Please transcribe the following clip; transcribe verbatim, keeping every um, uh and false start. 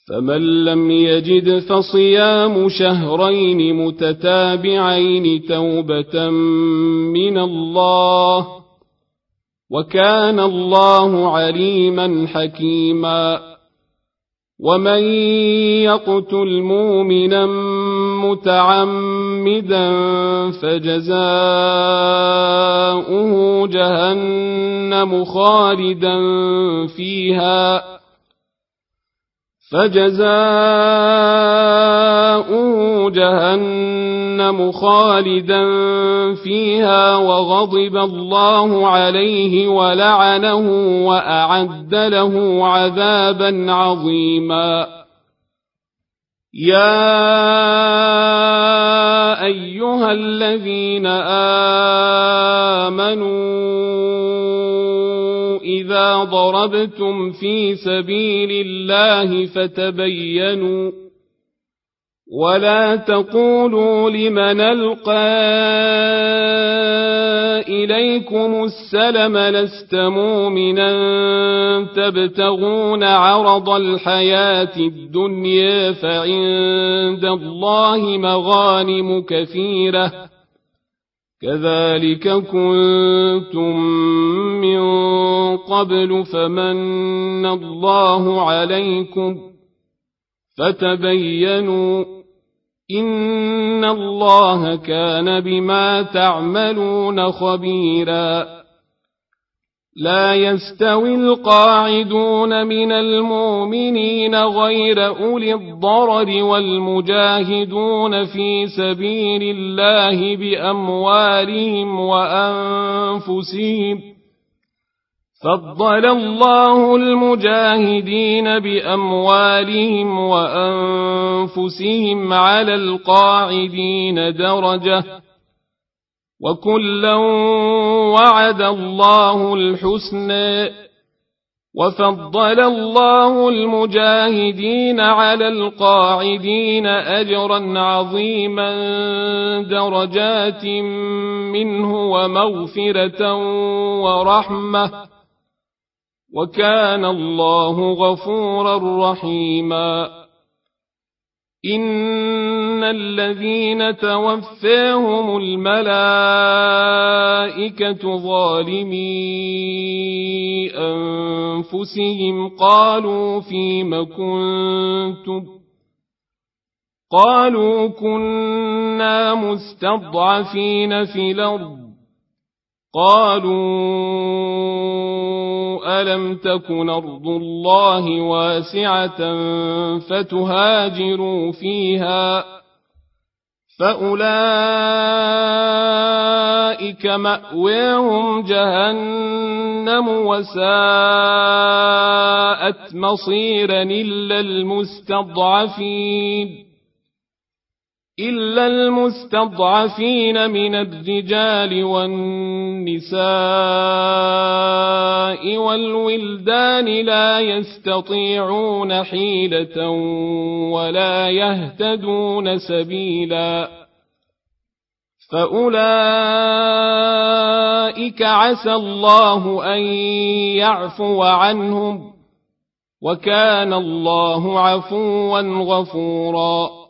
فمن لم يجد فصيام شهرين متتابعين توبة من الله وكان الله عليما حكيما ومن يقتل مؤمنا متعمدا فجزاؤه جهنم خالدا فيها فجزاؤه جهنم خالدا فيها وغضب الله عليه ولعنه وأعد له عذابا عظيما يا أيها الذين آمنوا إذا ضربتم في سبيل الله فتبينوا ولا تقولوا لمن ألقى إليكم السلم لست مؤمنا تبتغون عرض الحياة الدنيا فعند الله مغانم كثيرة كذلك كنتم من قبل فمن الله عليكم فتبينوا إن الله كان بما تعملون خبيرا لا يستوي القاعدون من المؤمنين غير أولي الضرر والمجاهدون في سبيل الله بأموالهم وأنفسهم فضل الله المجاهدين بأموالهم وأنفسهم على القاعدين درجة وكلا وعد الله الحسنى وفضل الله المجاهدين على القاعدين أجرا عظيما درجات منه ومغفرة ورحمة وكان الله غفورا رحيما إن الذين توفاهم الملائكة ظالمي أنفسهم قالوا فيم كنتم قالوا كنا مستضعفين في الأرض قالوا ألم تكن أرض الله واسعة فتهاجروا فيها فأولئك مأواهم جهنم وساءت مصيرا إلا المستضعفين إلا المستضعفين من الرجال والنساء والولدان لا يستطيعون حيلة ولا يهتدون سبيلا فأولئك عسى الله أن يعفو عنهم وكان الله عفوا غفورا